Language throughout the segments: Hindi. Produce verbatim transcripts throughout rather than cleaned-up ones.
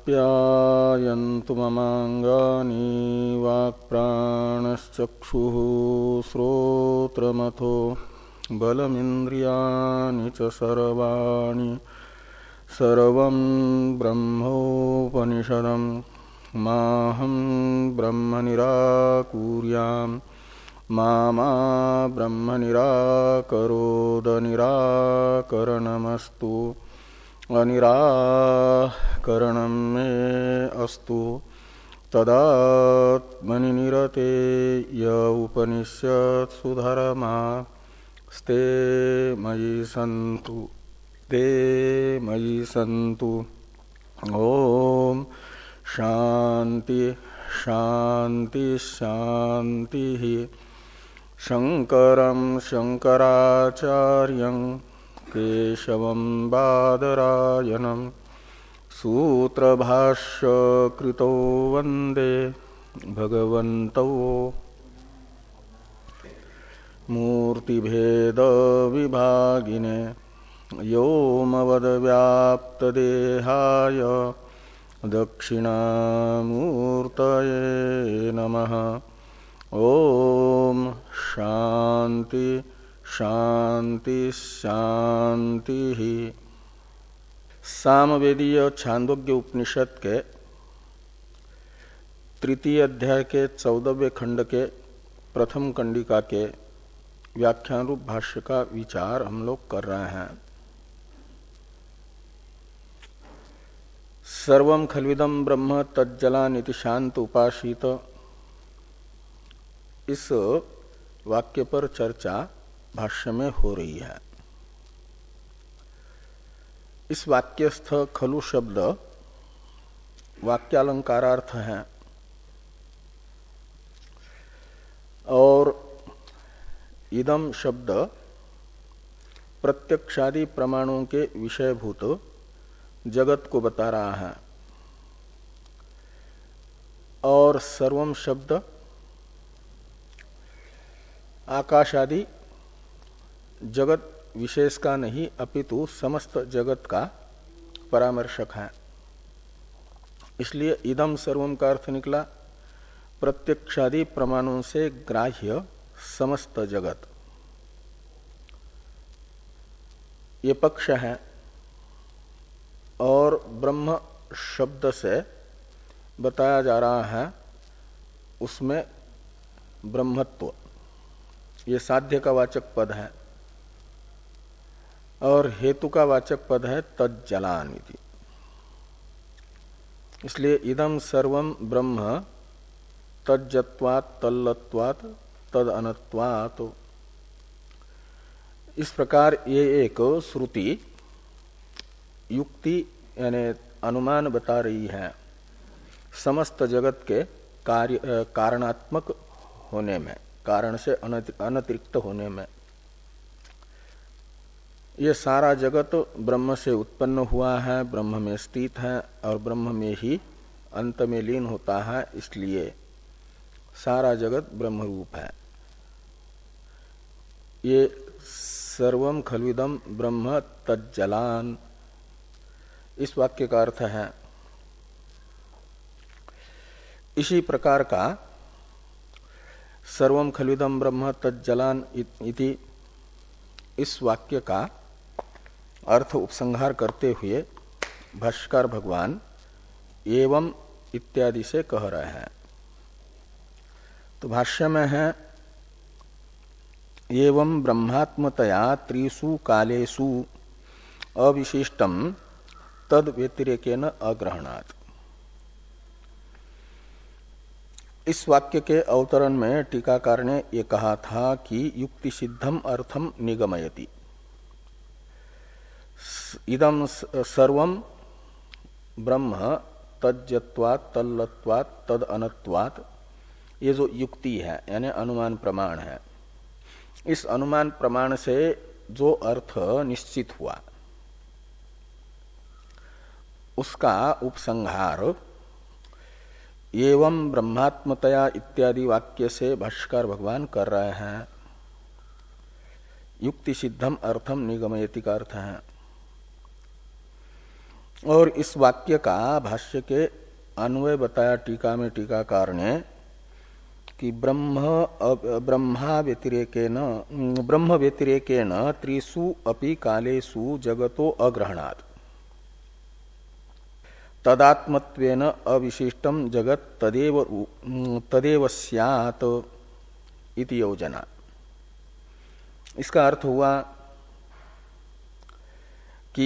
आप्यायन्तु ममाङ्गानि वाक्प्राणश्चक्षुः श्रोत्रमथो बलमिन्द्रियाणि च सर्वाणि सर्वं ब्रह्मोपनिषदं माहं ब्रह्म निराकुर्याम् मा मा ब्रह्म निराकरोद निराकरणमस्तु अनिराकरणं मे अस्तु तदात्मनि निरते य उपनिषत्सु धर्मा स्ते मयि सन्तु ते मयि सन्तु। ओम शांति शांति शांति। शंकरं शंकराचार्यं केशवं बादरायणं सूत्रभाष्य कृतो वंदे भगवन्तौ मूर्तिभेद विभागिने व्योमवद्व्याप्तदेहाय दक्षिणामूर्तये नमः। ओम शांति शांति शांति। सामवेदीय छांदोग्य उपनिषद के तृतीय अध्याय के चौदहवें खंड के प्रथम कंडिका के व्याख्यान रूप भाष्य का विचार हम लोग कर रहे हैं। सर्वं खल्विदं ब्रह्म तज्जलानिति शांत उपासित, इस वाक्य पर चर्चा भाष्य में हो रही है। इस वाक्यस्थ खलु शब्द वाक्यालंकारार्थ है और इदम शब्द प्रत्यक्षादि प्रमाणों के विषयभूत जगत को बता रहा है और सर्वम शब्द आकाश आदि जगत विशेष का नहीं अपितु समस्त जगत का परामर्शक है। इसलिए इदम सर्वम का अर्थ निकला प्रत्यक्षादि प्रमाणों से ग्राह्य समस्त जगत। ये पक्ष है और ब्रह्म शब्द से बताया जा रहा है उसमें ब्रह्मत्व, ये साध्य का वाचक पद है और हेतु का वाचक पद है तज्जलानिति। इसलिए इदम सर्वम ब्रह्म तज्जत्वात् तल्लत्वात् तद अनत्वात्। इस प्रकार ये एक श्रुति युक्ति यानी अनुमान बता रही है समस्त जगत के कार्य कारणात्मक होने में, कारण से अनतिरिक्त होने में। ये सारा जगत ब्रह्म से उत्पन्न हुआ है, ब्रह्म में स्थित है और ब्रह्म में ही अंत में लीन होता है, इसलिए सारा जगत ब्रह्म रूप है। ये सर्वम खल्विदम ब्रह्म तज्जलान, इस वाक्य का अर्थ है। इसी प्रकार का सर्वम खल्विदम ब्रह्म तज्जलान इति इस वाक्य का अर्थ उपसंहार करते हुए भाष्यकार भगवान एवं इत्यादि से कह रहे हैं। तो भाष्य में है एवं ब्रह्मात्मतया त्रिषु कालेषु अविशिष्टम तद व्यतिरेकेन अग्रहणात्। इस वाक्य के अवतरण में टीकाकार ने ये कहा था कि युक्ति सिद्धम अर्थम निगमयति। इदम सर्वम ब्रह्म तज्जत्वात् तल्लत्वात् तद अनत्वात्, ये जो युक्ति है यानी अनुमान प्रमाण है, इस अनुमान प्रमाण से जो अर्थ निश्चित हुआ उसका उपसंहार एवं ब्रह्मात्मतया इत्यादि वाक्य से भाष्यकार भगवान कर रहे हैं। युक्ति सिद्धम अर्थम निगमयति का अर्थ है। और इस वाक्य का भाष्य के अन्वय बताया टीका में टीकाकार ने कि ब्रह्म ब्रह्मा व्यतिरेकेन ब्रह्म व्यतिरेकेन त्रिषु अपि कालेषु जगतो अग्रहणात् तदात्मत्वेन अविशिष्टम जगत तदेव तदेव स्यात् इति योजना। इसका अर्थ हुआ कि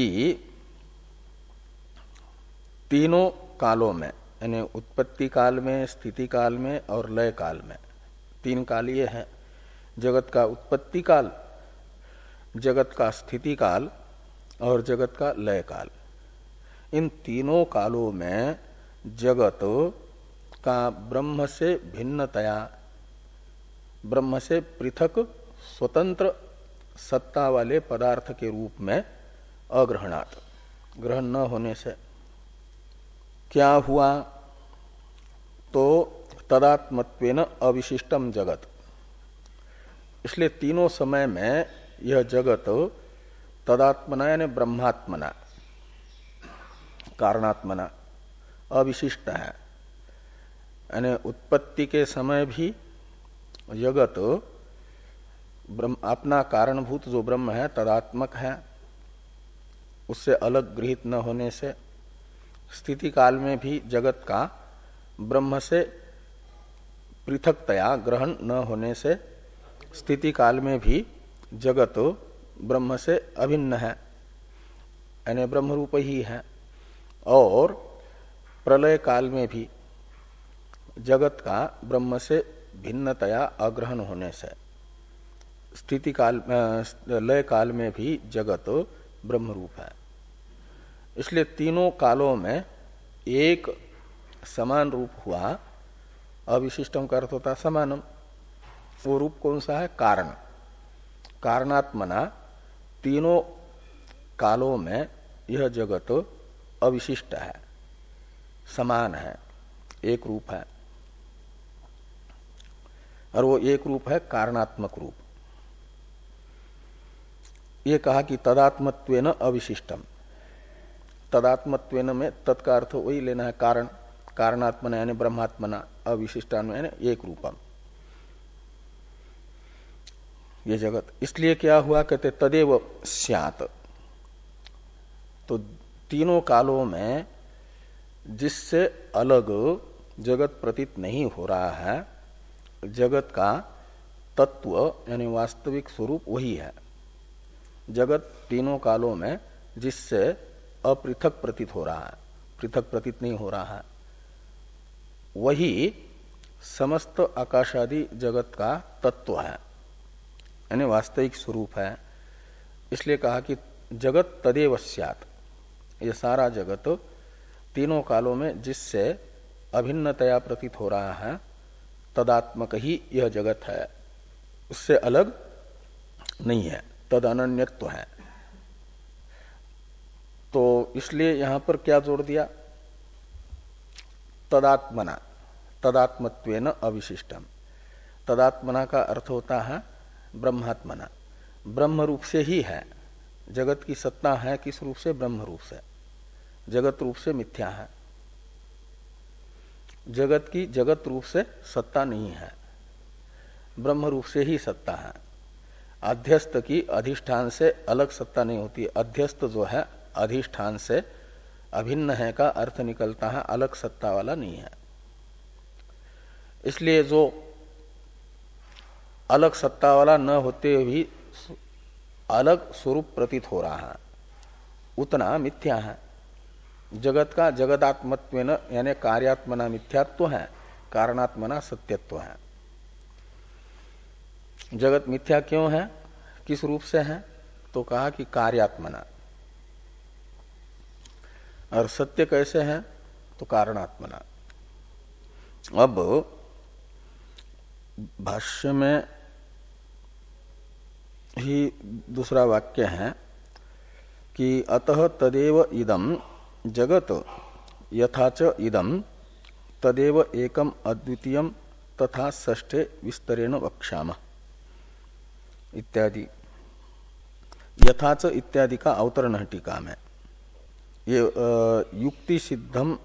तीनों कालों में यानी उत्पत्ति काल में, स्थिति काल में और लय काल में, तीन काल ये हैं, जगत का उत्पत्ति काल, जगत का स्थिति काल और जगत का लय काल। इन तीनों कालों में जगत का ब्रह्म से भिन्नतया, ब्रह्म से पृथक स्वतंत्र सत्ता वाले पदार्थ के रूप में अग्रहणात्, ग्रहण न होने से क्या हुआ, तो तदात्मत्वेन अविशिष्टम जगत। इसलिए तीनों समय में यह जगत तदात्मना यानी ब्रह्मात्मना, कारणात्मना अविशिष्ट है। यानी उत्पत्ति के समय भी जगत ब्रह्म अपना कारणभूत जो ब्रह्म है तदात्मक है, उससे अलग गृहित न होने से, स्थिति काल में भी जगत का ब्रह्म से पृथकतया ग्रहण न होने से स्थिति काल में भी जगत ब्रह्म से अभिन्न है, यानी ब्रह्म रूप ही है। और प्रलय काल में भी जगत का ब्रह्म से भिन्नतया अग्रहण होने से स्थिति काल लय काल में भी जगत ब्रह्म रूप है। इसलिए तीनों कालों में एक समान रूप हुआ। अविशिष्टम का अर्थ होता समानम। वो रूप कौन सा है? कारण। कारणात्मना तीनों कालों में यह जगत अविशिष्ट है, समान है, एक रूप है। और वो एक रूप है कारणात्मक रूप। ये कहा कि तदात्मत्वेन अविशिष्टम। तदात्मत्वेन में तत्का अर्थ वही लेना है, कारण। कारणात्मना यानी ब्रह्मात्मना, अविशिष्टान यानी एक रूपम ये जगत। इसलिए क्या हुआ, कहते तदेव स्यात्। तो तीनों कालों में जिससे अलग जगत प्रतीत नहीं हो रहा है, जगत का तत्व यानी वास्तविक स्वरूप वही है। जगत तीनों कालों में जिससे अपृथक प्रतीत हो रहा है, पृथक प्रतीत नहीं हो रहा है, वही समस्त आकाशादि जगत का तत्व है, यानी वास्तविक स्वरूप है। इसलिए कहा कि जगत तदेव स्यात्। ये सारा जगत तीनों कालों में जिससे अभिन्नतया प्रतीत हो रहा है, तदात्मक ही यह जगत है, उससे अलग नहीं है, तद अनन्यत्व है। तो इसलिए यहां पर क्या जोड़ दिया? तदात्मना, तदात्मत्वेन अविशिष्टम। तदात्मना का अर्थ होता है ब्रह्मात्मना, ब्रह्म रूप से ही है। जगत की सत्ता है किस रूप से? ब्रह्म रूप से। जगत रूप से मिथ्या है। जगत की जगत रूप से सत्ता नहीं है, ब्रह्म रूप से ही सत्ता है। अध्यस्त की अधिष्ठान से अलग सत्ता नहीं होती। अध्यस्त जो है अधिष्ठान से अभिन्न है का अर्थ निकलता है, अलग सत्ता वाला नहीं है। इसलिए जो अलग सत्ता वाला न होते भी अलग स्वरूप प्रतीत हो रहा है, उतना मिथ्या है। जगत का जगदात्मत्वेन यानी कार्यात्मना मिथ्यात्व है, कारणात्मना सत्यत्व है। जगत मिथ्या क्यों है? किस रूप से है? तो कहा कि कार्यात्मना। और सत्य कैसे है? तो कारणात्मना। अब भाष्य में ही दूसरा वाक्य है कि अतः तदेव इदम जगत यथाच इदम तदेव एकम अद्वितीयम तथा षष्ठे विस्तरेण वक्ष्यामः इत्यादि। यथाच इत्यादि का अवतरण है टीका में। ये युक्ति सिद्धम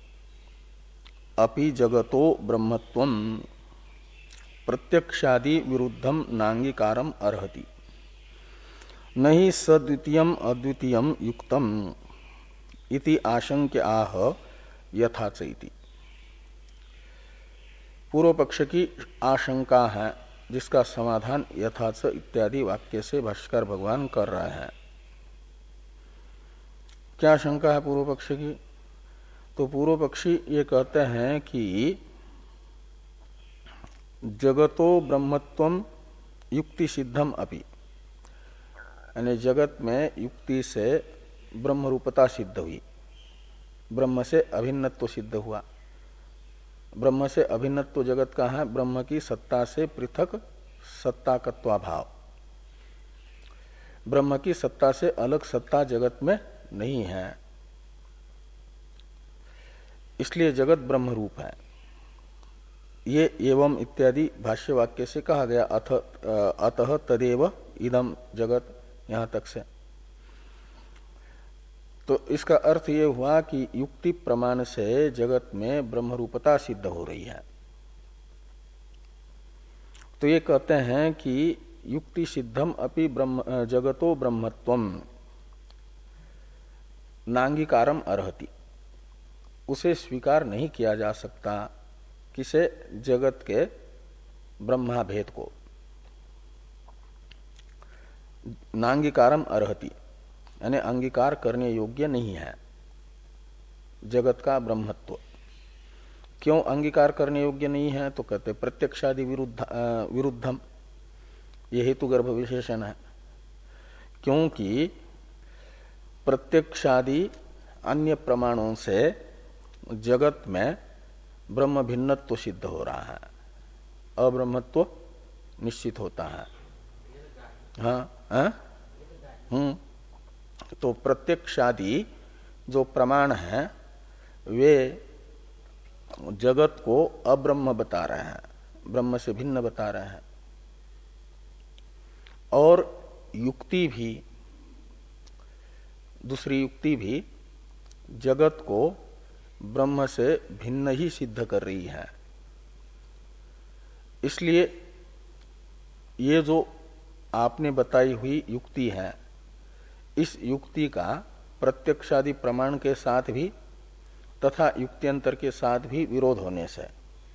अपि जगतो ब्रह्मत्वम प्रत्यक्षादि विरुद्धम नांगीकारम अर्हति नहीं सद्वितीयम अद्वितीयम युक्तम इति आशंक्य आह यथाच इति। पूर्व पक्ष की आशंका है जिसका समाधान यथाच इत्यादि वाक्य से भाष्कर भगवान कर रहे हैं। क्या शंका है पूर्व पक्ष की? तो पूर्व पक्षी ये कहते हैं कि जगतो ब्रह्मत्वम युक्ति सिद्धम अपि, यानी जगत में युक्ति से ब्रह्म रूपता सिद्ध हुई, ब्रह्म से अभिन्नत्व सिद्ध हुआ। ब्रह्म से अभिन्नत्व जगत का है, ब्रह्म की सत्ता से पृथक सत्ताकत्वाभाव। ब्रह्म की सत्ता से अलग सत्ता जगत में नहीं है, इसलिए जगत ब्रह्म रूप है। ये एवं इत्यादि भाष्य वाक्य से कहा गया। अथ अतः तदेव इदम जगत, यहां तक से। तो इसका अर्थ ये हुआ कि युक्ति प्रमाण से जगत में ब्रह्म रूपता सिद्ध हो रही है। तो ये कहते हैं कि युक्ति सिद्धम अपि ब्रह्म जगतो ब्रह्मत्वम नांगीकारम अर्हति, उसे स्वीकार नहीं किया जा सकता। किसे? जगत के ब्रह्मा भेद को। नांगीकारम अर्हति यानी अंगीकार करने योग्य नहीं है जगत का ब्रह्मत्व। क्यों अंगीकार करने योग्य नहीं है? तो कहते प्रत्यक्षादि विरुद्ध विरुद्धम, ये हेतु गर्भ विशेषण है। क्योंकि प्रत्यक्षादि अन्य प्रमाणों से जगत में ब्रह्म भिन्नत्व सिद्ध हो रहा है, अब्रह्मत्व निश्चित होता है। हाँ हाँ हम्म तो प्रत्यक्षादि जो प्रमाण है वे जगत को अब्रह्म बता रहे हैं, ब्रह्म से भिन्न बता रहे हैं। और युक्ति भी, दूसरी युक्ति भी जगत को ब्रह्म से भिन्न ही सिद्ध कर रही है। इसलिए ये जो आपने बताई हुई युक्ति है, इस युक्ति का प्रत्यक्षादि प्रमाण के साथ भी तथा युक्त्यंतर के साथ भी विरोध होने से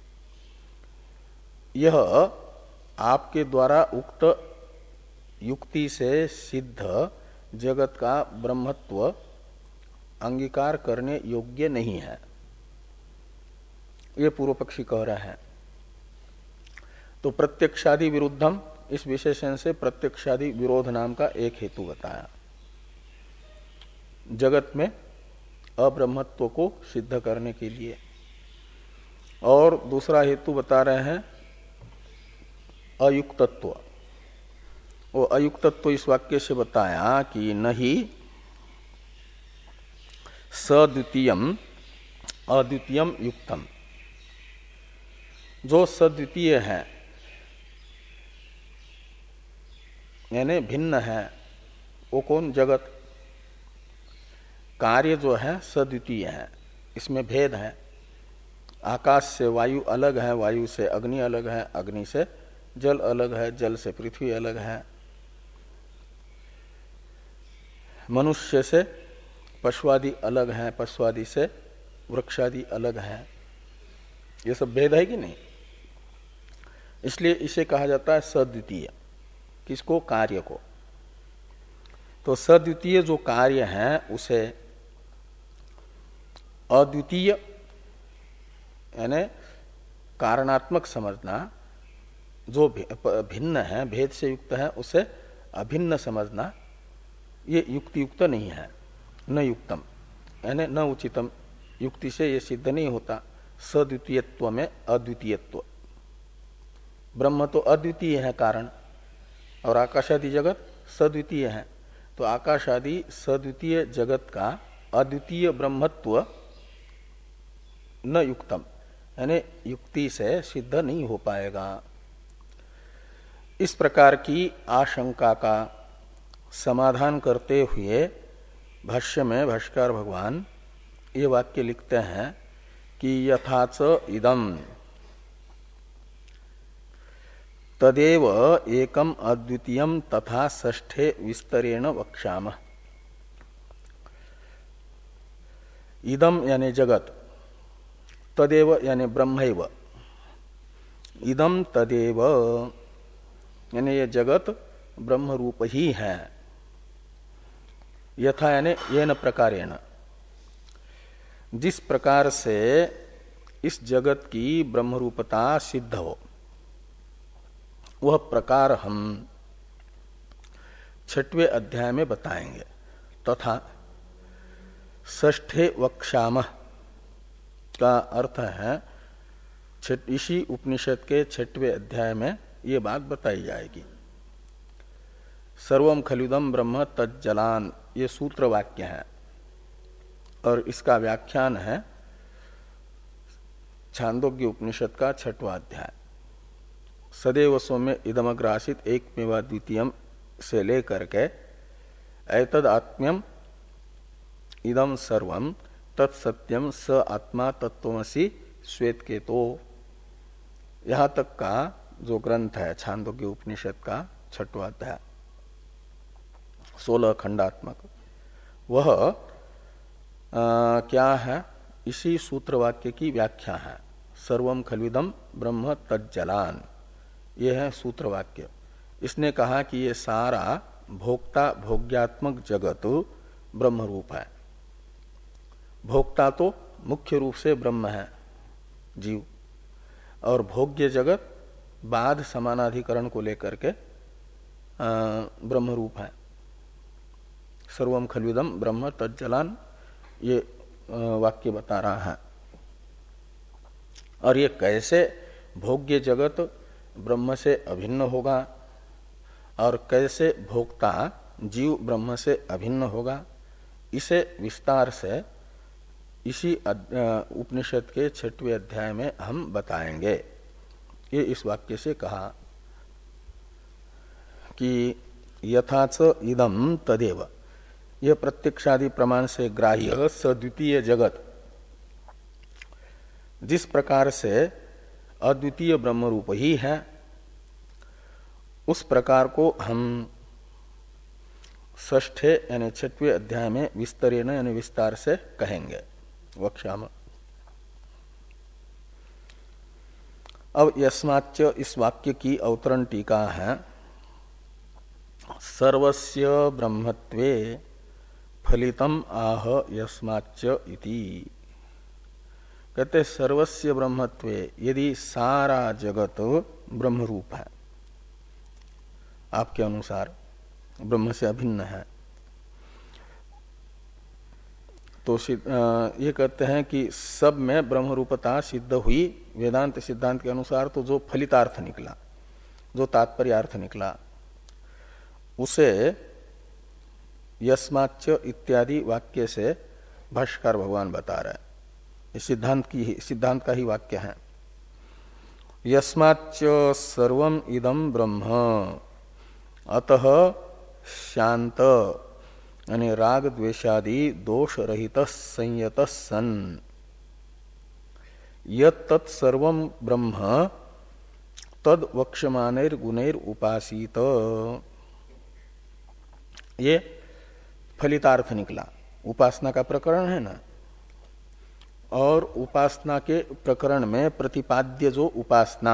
यह आपके द्वारा उक्त युक्ति से सिद्ध जगत का ब्रह्मत्व अंगीकार करने योग्य नहीं है, ये पूर्व पक्षी कह रहा है। तो प्रत्यक्षादि विरुद्धम, इस विशेषण से प्रत्यक्षादि विरोध नाम का एक हेतु बताया, जगत में अब्रह्मत्व को सिद्ध करने के लिए। और दूसरा हेतु बता रहे हैं अयुक्तत्व। वो अयुक्तत्व इस वाक्य से बताया कि नहीं सद्वितीयम अद्वितीयम युक्तम, जो सद्वितीय है यानी भिन्न है, वो कौन? जगत। कार्य जो है सद्वितीय है, इसमें भेद है। आकाश से वायु अलग है, वायु से अग्नि अलग है, अग्नि से जल अलग है, जल से पृथ्वी अलग है। मनुष्य से पशुआदि अलग है, पशुआदि से वृक्षादि अलग है। ये सब भेद है कि नहीं? इसलिए इसे कहा जाता है सद्वितीय। किसको? कार्य को। तो सद्वितीय जो कार्य है उसे अद्वितीय यानी कारणात्मक समझना, जो भिन्न है, भेद से युक्त है, उसे अभिन्न समझना, ये युक्ति युक्त नहीं है। न युक्तम यानी न उचितम, युक्ति से ये सिद्ध नहीं होता। सद्वितीयत्व में अद्वितीयत्व, ब्रह्म तो अद्वितीय है कारण, और आकाशादि जगत सद्वितीय है। तो आकाशादि सद्वितीय जगत का अद्वितीय ब्रह्मत्व न युक्तम यानी युक्ति से सिद्ध नहीं हो पाएगा। इस प्रकार की आशंका का समाधान करते हुए भाष्य में भाष्यकार भगवान ये वाक्य लिखते हैं कि यथाच इदम तदेव एकम अद्वितीयम तथा षष्ठे विस्तरेण वक्ष्यामः। इदम यानी जगत, तदेव यानी ब्रह्मैव, इदम तदेव यानी ये जगत ब्रह्म रूप ही है। यथा यानी येन प्रकारेण, जिस प्रकार से इस जगत की ब्रह्म रूपता सिद्ध हो वह प्रकार हम छठवें अध्याय में बताएंगे। तथा षष्ठे वक्ष्यामः का अर्थ है इसी उपनिषद के छठवें अध्याय में ये बात बताई जाएगी। सर्वम खलुदम ब्रह्म तज्जलान ये सूत्र वाक्य है और इसका व्याख्यान है छांदोग्य उपनिषद का छठवां अध्याय। सदैव सौम्य इदमग्रासित एक मेवा द्वितीयम से लेकर के एतद आत्म्यम इदम सर्वम तत्सत्यम स आत्मा तत्वमसि श्वेत के तो यहां तक का जो ग्रंथ है छांदोग्य उपनिषद का छठवां अध्याय सोलह खंडात्मक, वह आ, क्या है? इसी सूत्र वाक्य की व्याख्या है। सर्वम खलविदम ब्रह्म तज्जलान, यह है सूत्र वाक्य। इसने कहा कि ये सारा भोक्ता भोग्यात्मक जगत ब्रह्म रूप है। भोक्ता तो मुख्य रूप से ब्रह्म है जीव, और भोग्य जगत बाध समानाधिकरण को लेकर के ब्रह्म रूप है। सर्वम खलविदम ब्रह्म तज्जलान ये वाक्य बता रहा है। और ये कैसे भोग्य जगत ब्रह्म से अभिन्न होगा और कैसे भोक्ता जीव ब्रह्म से अभिन्न होगा, इसे विस्तार से इसी उपनिषद के छठवें अध्याय में हम बताएंगे। ये इस वाक्य से कहा कि यथाच इदम तदेव, यह प्रत्यक्षादि प्रमाण से ग्राह्य सद्वितीय जगत जिस प्रकार से अद्वितीय ब्रह्म रूप ही है, उस प्रकार को हम षष्ठे यानी छठवें अध्याय में विस्तरेण यानी विस्तार से कहेंगे। वक्ष्याम। अब यस्माच्च इस वाक्य की अवतरण टीका है। सर्वस्य ब्रह्मत्वे फलितम आह यस्माच्च इति। कहते सर्वस्य ब्रह्मत्वे, यदि सारा जगत ब्रह्म रूप है, आपके अनुसार ब्रह्म से अभिन्न है, तो ये कहते हैं कि सब में ब्रह्म रूपता सिद्ध हुई वेदांत सिद्धांत के अनुसार। तो जो फलितार्थ निकला, जो तात्पर्य अर्थ निकला, उसे यस्माच्च इत्यादि वाक्य से भाष्यकार भगवान बता रहे हैं। सिद्धांत की सिद्धांत का ही वाक्य है। यस्माच्च सर्वम इदम ब्रह्म अतः शांत यानी राग द्वेषादि दोष रहित संयत सन यत् सर्वम ब्रह्म तद वक्ष्यमानैर गुणैर उपासित। ये फलितार्थ निकला। उपासना का प्रकरण है ना, और उपासना के प्रकरण में प्रतिपाद्य जो उपासना,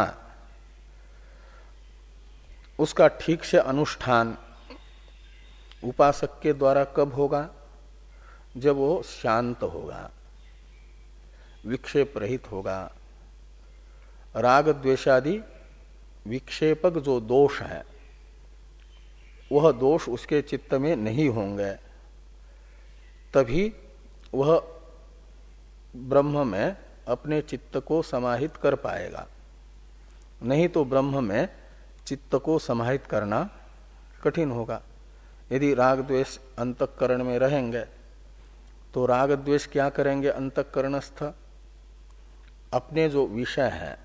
उसका ठीक से अनुष्ठान उपासक के द्वारा कब होगा? जब वो शांत होगा, विक्षेप रहित होगा। राग द्वेषादि विक्षेपक जो दोष है, वह दोष उसके चित्त में नहीं होंगे, तभी वह ब्रह्म में अपने चित्त को समाहित कर पाएगा। नहीं तो ब्रह्म में चित्त को समाहित करना कठिन होगा। यदि राग द्वेष अंतःकरण में रहेंगे तो राग द्वेष क्या करेंगे? अंतःकरणस्थ अपने जो विषय है,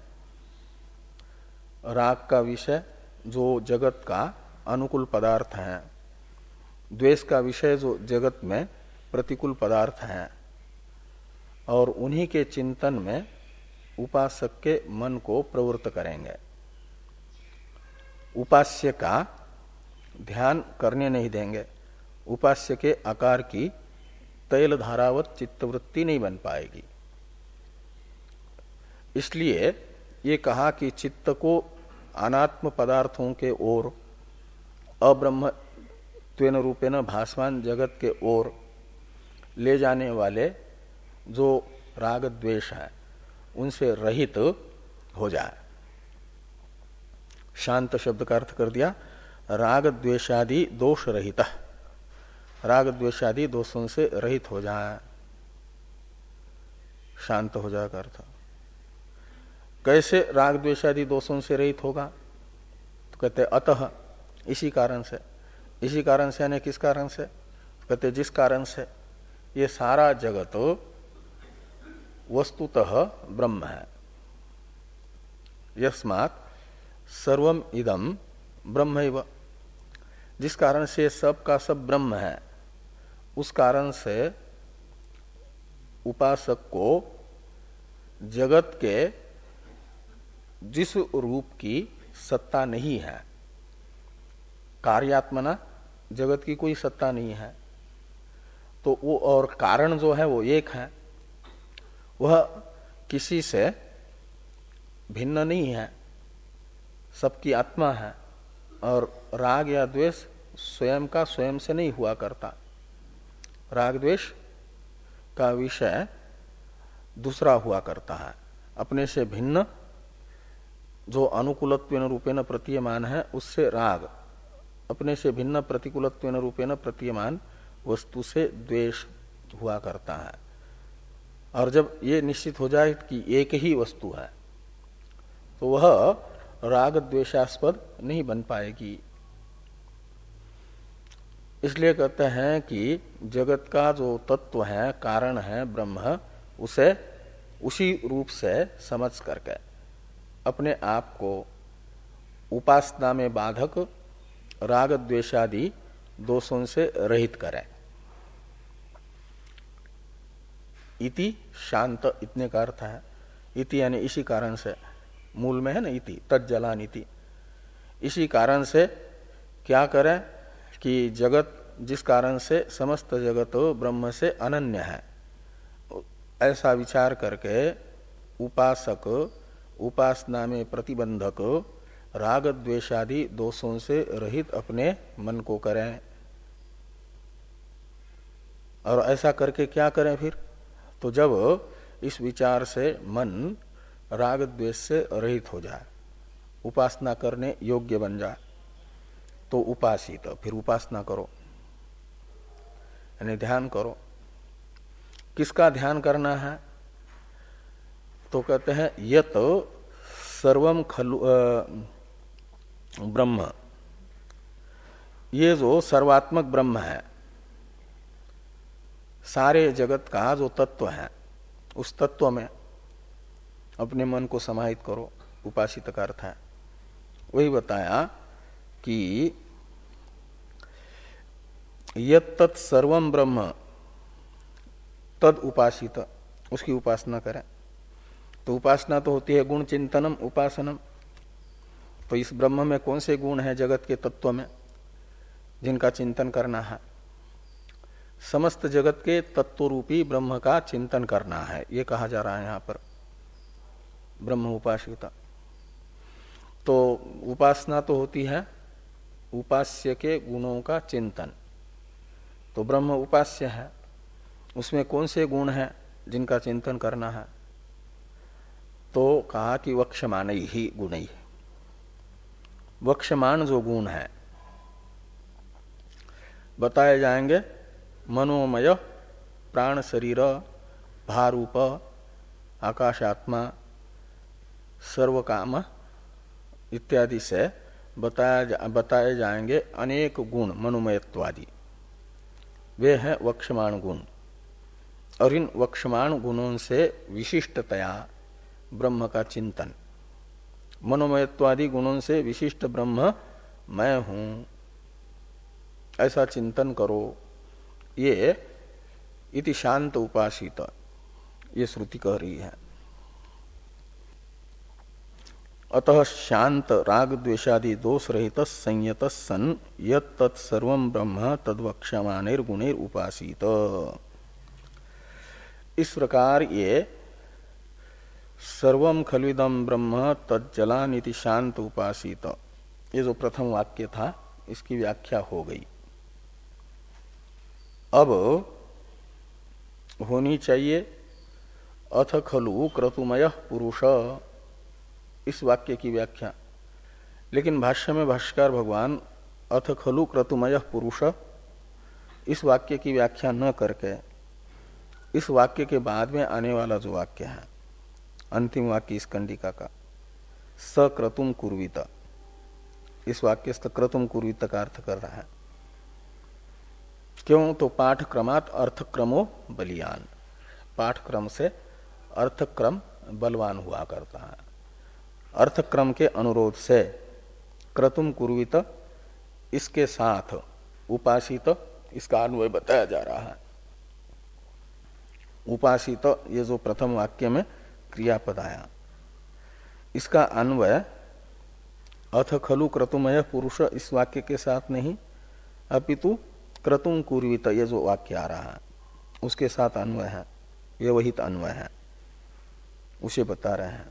राग का विषय जो जगत का अनुकूल पदार्थ है, द्वेष का विषय जो जगत में प्रतिकूल पदार्थ हैं और उन्हीं के चिंतन में उपासक के मन को प्रवृत्त करेंगे। उपास्य का ध्यान करने नहीं देंगे, उपास्य के आकार की तैल धारावत चित्तवृत्ति नहीं बन पाएगी। इसलिए ये कहा कि चित्त को अनात्म पदार्थों के ओर, अब्रह्मत्वेन रूपेण भासमान जगत के ओर ले जाने वाले जो राग द्वेष है उनसे रहित हो जाए। शांत शब्द का अर्थ कर दिया राग द्वेषादि दोष रहित, राग द्वेषादि दोषों से रहित हो जाए, शांत हो जाए का अर्थ। कैसे राग द्वेषादि दोषों से रहित होगा? तो कहते अतः, इसी कारण से। इसी कारण से यानी किस कारण से? कहते जिस कारण से ये सारा जगत वस्तुतः ब्रह्म है। यस्मात् सर्वम इदम ब्रह्मैव, जिस कारण से सब का सब ब्रह्म है, उस कारण से उपासक को जगत के जिस रूप की सत्ता नहीं है, कार्यात्मना जगत की कोई सत्ता नहीं है, तो वो और कारण जो है वो एक है, वह किसी से भिन्न नहीं है, सबकी आत्मा है। और राग या द्वेष स्वयं का स्वयं से नहीं हुआ करता, राग द्वेष का विषय दूसरा हुआ करता है। अपने से भिन्न जो अनुकूलत्वेन रूपेण प्रतीयमान है उससे राग, अपने से भिन्न प्रतिकूलत्वेन रूपेण प्रतीयमान वस्तु से द्वेष हुआ करता है। और जब ये निश्चित हो जाए कि एक ही वस्तु है तो वह राग द्वेषास्पद नहीं बन पाएगी। इसलिए कहते हैं कि जगत का जो तत्व है, कारण है ब्रह्म, उसे उसी रूप से समझ करके अपने आप को उपासना में बाधक राग द्वेषादि दोषों से रहित करें। इति शांत, इतने का अर्थ है। इति यानी इसी कारण से, मूल में है ना इति, तज्जलान इति। इसी कारण से क्या करें कि जगत, जिस कारण से समस्त जगत ब्रह्म से अनन्य है, ऐसा विचार करके उपासक उपासना में प्रतिबंधक राग द्वेषादि दोषों से रहित अपने मन को करें। और ऐसा करके क्या करें फिर? तो जब इस विचार से मन राग द्वेष से रहित हो जाए, उपासना करने योग्य बन जाए, तो उपासित, फिर उपासना करो, यानी ध्यान करो। किसका ध्यान करना है? तो कहते हैं यत सर्वम खलु ब्रह्म, ये जो सर्वात्मक ब्रह्म है, सारे जगत का जो तत्व है, उस तत्व में अपने मन को समाहित करो, उपासित का अर्थ है। वही बताया कि यत तत् सर्वम ब्रह्म तद उपासित, उसकी उपासना करें। तो उपासना तो होती है गुण चिंतनम उपासनम। तो इस ब्रह्म में कौन से गुण हैं जगत के तत्व में जिनका चिंतन करना है? समस्त जगत के तत्व रूपी ब्रह्म का चिंतन करना है, ये कहा जा रहा है यहां पर, ब्रह्म उपासिता। तो उपासना तो होती है उपास्य के गुणों का चिंतन। तो ब्रह्म उपास्य है, उसमें कौन से गुण हैं जिनका चिंतन करना है? तो कहा कि वक्षमान ही गुण ही, वक्षमान जो गुण है बताए जाएंगे, मनोमय, प्राण शरीर, भारूप, आकाशात्मा, सर्वकाम इत्यादि से बताया जा, बताए जाएंगे अनेक गुण मनोमयत्वादि, वे हैं वक्षमाण गुण। और इन वक्षमाण गुणों से विशिष्टतया ब्रह्म का चिंतन, मनोमयत्वादि गुणों से विशिष्ट ब्रह्म मैं हूं, ऐसा चिंतन करो। ये इति शांत उपासित, ये श्रुति कह रही है। अतः शांत राग द्वेषादि दोष रहित संयत सन यत तत्सर्व ब्रह्म तद्वक्ष्यमानेर गुणेर उपासित। इस प्रकार ये सर्वम खलविदम ब्रह्म तज्जलानिति शांत उपासित, ये जो प्रथम वाक्य था इसकी व्याख्या हो गई। अब होनी चाहिए अथ खलु क्रतुमय पुरुष, इस वाक्य की व्याख्या। लेकिन भाष्य में भाष्यकार भगवान अथ खलु क्रतुमय पुरुष इस वाक्य की व्याख्या न करके इस वाक्य के बाद में आने वाला जो वाक्य है, अंतिम वाक्य इस कंडिका का, स क्रतुम कुर्वीत, इस वाक्य से क्रतुम कुर्वीत का अर्थ कर रहा है। क्यों? तो पाठक्रमात अर्थक्रमो बलियान, पाठक्रम से अर्थक्रम बलवान हुआ करता है। अर्थक्रम के अनुरोध से क्रतुम कुर्वीत इसके साथ उपासित, इसका अन्वय बताया जा रहा है। उपासित ये जो प्रथम वाक्य में क्रियापद आया, इसका अन्वय अथ खलु क्रतुमय पुरुष इस वाक्य के साथ नहीं, अपितु क्रतुम कुर्वीत ये जो वाक्य आ रहा है उसके साथ अन्वय है, व्यवहित अन्वय है, उसे बता रहे हैं।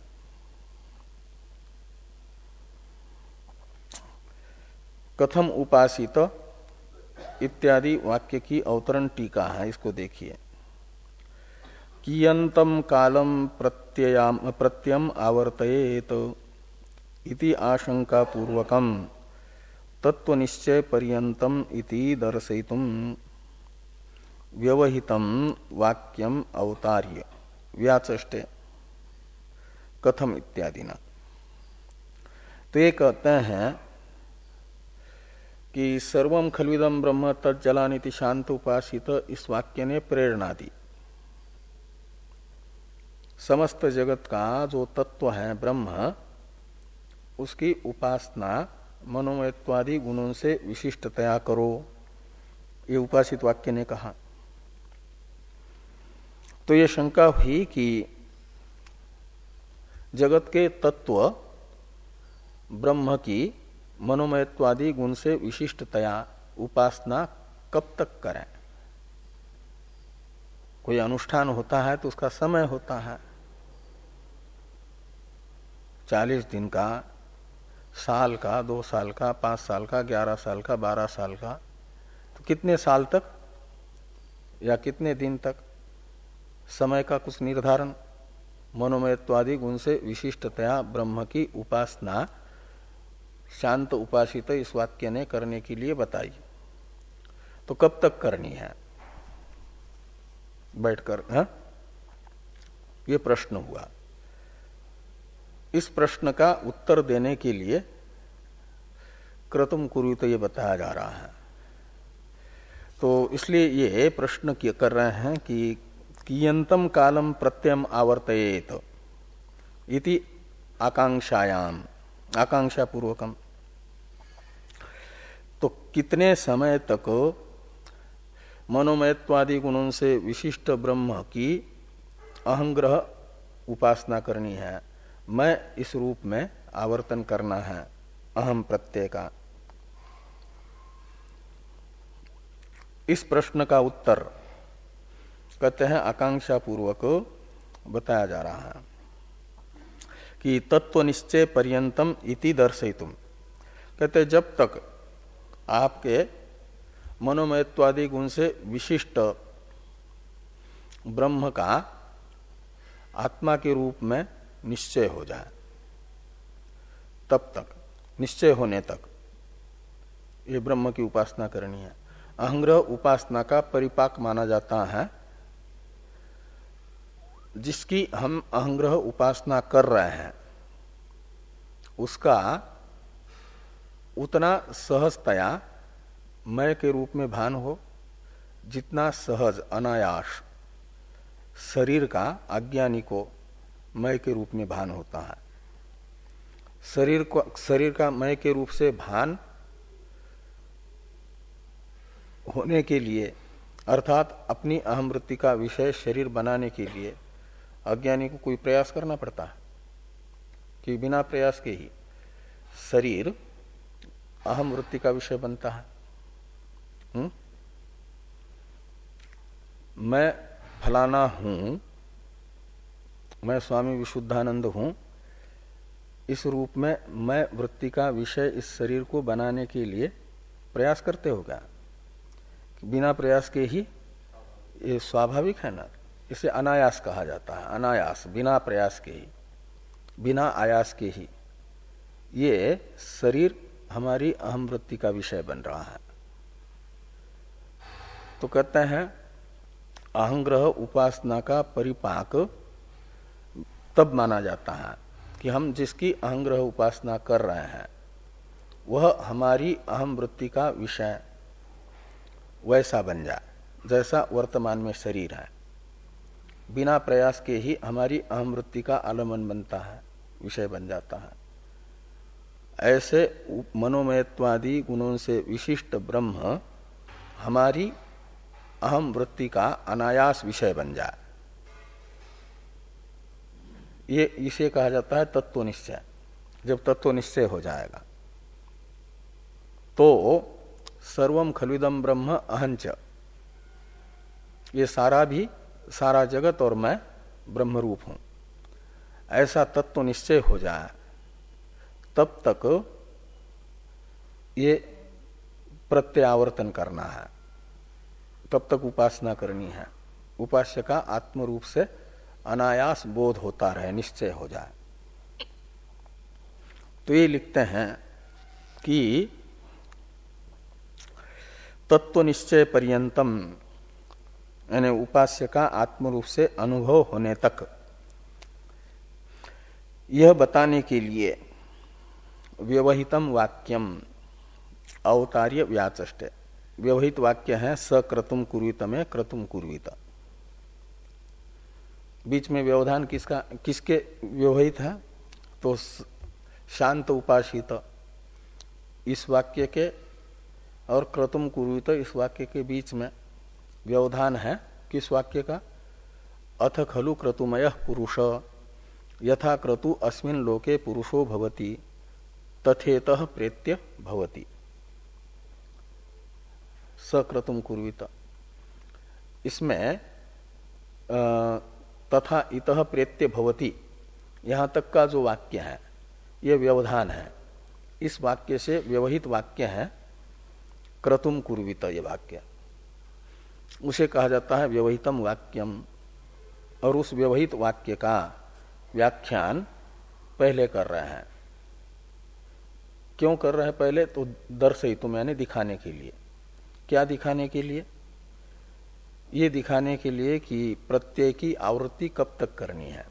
कथम उपासित इत्यादि वाक्य की अवतरण टीका है, इसको देखिए। कियंतम कालम प्रत्ययम प्रत्ययम आवर्तयेत इति आशंका पूर्वकम तत्वनिश्चय पर्यंतम इति दर्शयितुम व्यवहितम वाक्यम अवतार्य व्याचष्टे कथम इत्यादि ना। तो ये कहते हैं कि सर्वम खलविदम ब्रह्म तज्जलानिति शांत उपासित इस वाक्य ने प्रेरणा दी। समस्त जगत का जो तत्व है ब्रह्म, उसकी उपासना मनोमयत्वादि गुणों से विशिष्टतया करो, ये उपासित वाक्य ने कहा। तो ये शंका हुई कि जगत के तत्व ब्रह्म की मनोमयत्वादि गुण से विशिष्टतया उपासना कब तक करें? कोई अनुष्ठान होता है तो उसका समय होता है, चालीस दिन का, साल का, दो साल का, पांच साल का, ग्यारह साल का, बारह साल का, तो कितने साल तक या कितने दिन तक, समय का कुछ निर्धारण मनोमयत्वादि गुण से विशिष्टतया ब्रह्म की उपासना शांत उपासित इस वाक्य ने करने के लिए बताई। तो कब तक करनी है बैठकर? हाँ, ये प्रश्न हुआ। इस प्रश्न का उत्तर देने के लिए क्रतुम कुर्वीत ये बताया जा रहा है। तो इसलिए ये प्रश्न कर रहे हैं कि कियंतम कालम प्रत्ययम आवर्तयेत इति आकांक्षायाम, आकांक्षा पूर्वकम, तो कितने समय तक मनोमयत्वादि गुणों से विशिष्ट ब्रह्म की अहंग्रह उपासना करनी है, मैं इस रूप में आवर्तन करना है अहम प्रत्यय का। इस प्रश्न का उत्तर कहते हैं आकांक्षा पूर्वक बताया जा रहा है कि तत्वनिश्चय पर्यंतम इति दर्शयितुम। कहते जब तक आपके मनोमयत्वादि गुण से विशिष्ट ब्रह्म का आत्मा के रूप में निश्चय हो जाए, तब तक, निश्चय होने तक ये ब्रह्म की उपासना करनी है। अहंग्रह उपासना का परिपाक माना जाता है जिसकी हम अहंग्रह उपासना कर रहे हैं, उसका उतना सहजतया मय के रूप में भान हो जितना सहज अनायास शरीर का अज्ञानी को मय के रूप में भान होता है। शरीर को, शरीर का मय के रूप से भान होने के लिए अर्थात अपनी अहम वृत्ति का विषय शरीर बनाने के लिए अज्ञानी को कोई प्रयास करना पड़ता है कि बिना प्रयास के ही शरीर अहम वृत्ति का विषय बनता है। हुँ? मैं फलाना हूं, मैं स्वामी विशुद्धानंद हूं, इस रूप में मैं वृत्ति का विषय इस शरीर को बनाने के लिए प्रयास करते हो क्या? बिना प्रयास के ही ये स्वाभाविक है ना, इसे अनायास कहा जाता है। अनायास, बिना प्रयास के ही, बिना आयास के ही ये शरीर हमारी अहम वृत्ति का विषय बन रहा है। तो कहते हैं अहंग्रह उपासना का परिपाक तब माना जाता है कि हम जिसकी अहंग्रह उपासना कर रहे हैं वह हमारी अहम वृत्ति का विषय वैसा बन जाए जैसा वर्तमान में शरीर है। बिना प्रयास के ही हमारी अहम वृत्ति का आलम्बन बनता है, विषय बन जाता है। ऐसे मनोमयत्वादि गुणों से विशिष्ट ब्रह्म हमारी अहम वृत्ति का अनायास विषय बन जाए, ये इसे कहा जाता है तत्व निश्चय। जब तत्व निश्चय हो जाएगा तो सर्वम खलुदम ब्रह्म अहंच, ये सारा भी, सारा जगत और मैं ब्रह्म रूप हूं, ऐसा तत्व निश्चय हो जाए तब तक ये प्रत्यावर्तन करना है, तब तक उपासना करनी है। उपास्य का आत्म रूप से अनायास बोध होता रहे, निश्चय हो जाए। तो ये लिखते हैं कि तत्व निश्चय पर्यंतम, यानी उपास्य का आत्म रूप से अनुभव होने तक, यह बताने के लिए व्यवहितम वाक्यम अवतार्य व्याचष्टे। व्यवहित वाक्य है स क्रतुम कुर्वित में क्रतुम कुर्वित। बीच में व्यवधान किसका, किसके व्यवहित है? तो शांत उपासित इस वाक्य के और क्रतुम कुर्वित इस वाक्य के बीच में व्यवधान है। किस वाक्य का? अथ खलु क्रतुमयः पुरुष यथा क्रतु अस्मिन् लोके पुरुषो भवति तथेतः प्रेत्य भवति। सक्रतुम कुर्वित, इसमें तथा इतः प्रेत्य भवति यहां तक का जो वाक्य है ये व्यवधान है। इस वाक्य से व्यवहित वाक्य है क्रतुम कुर्वित, ये वाक्य उसे कहा जाता है व्यवहितम वाक्यम। और उस व्यवहित वाक्य का व्याख्यान पहले कर रहे हैं। क्यों कर रहे हैं पहले? तो दर्शयितुम, यानी दिखाने के लिए। क्या दिखाने के लिए? ये दिखाने के लिए कि प्रत्यय की आवृत्ति कब तक करनी है।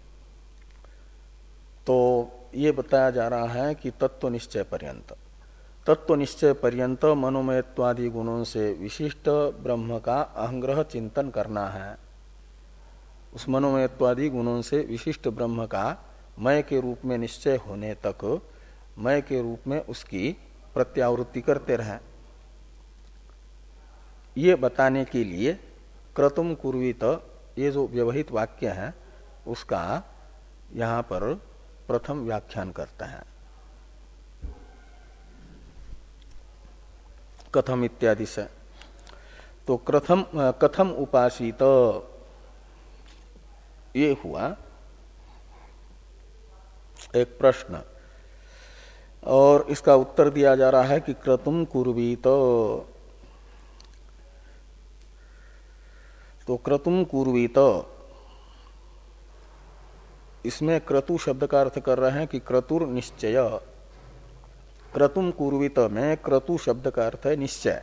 तो ये बताया जा रहा है कि तत्व निश्चय पर्यंत, तत्व निश्चय पर्यंत मनोमयत्वादि गुणों से विशिष्ट ब्रह्म का अहंग्रह चिंतन करना है। उस मनोमयत्वादि गुणों से विशिष्ट ब्रह्म का मय के रूप में निश्चय होने तक मय के रूप में उसकी प्रत्यावृत्ति करते रहें। ये बताने के लिए क्रतुम कुर्वित, ये जो व्यवहित वाक्य है उसका यहां पर प्रथम व्याख्यान करते हैं। कथम इत्यादि से। तो कथम कथम उपासित, ये हुआ एक प्रश्न, और इसका उत्तर दिया जा रहा है कि क्रतुम कुर्वीत। तो क्रतुम कुर्वीत, इसमें क्रतु शब्द का अर्थ कर रहे हैं कि क्रतुर निश्चय। क्रतुम कुर्वीत में क्रतु शब्द का अर्थ है निश्चय।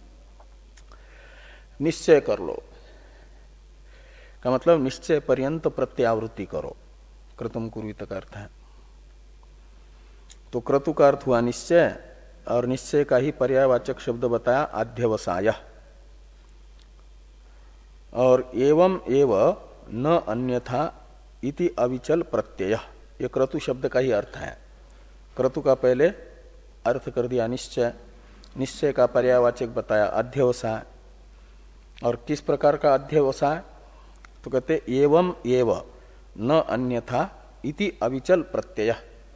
निश्चय कर लो का मतलब निश्चय पर्यंत प्रत्यावृत्ति करो, क्रतुम कुर्वीत का अर्थ है। तो क्रतु का अर्थ हुआ निश्चय, और निश्चय का ही पर्यायवाचक शब्द बताया अध्यवसाय। और एवं एव न अन्यथा इति अविचल प्रत्यय, ये क्रतु शब्द का ही अर्थ है। क्रतु का पहले अर्थ कर दिया निश्चय, निश्चय का पर्यायवाचक बताया अध्यवसाय, और किस प्रकार का अध्यवसाय? तो कहते एवं एव न अन्यथा इति अविचल प्रत्यय।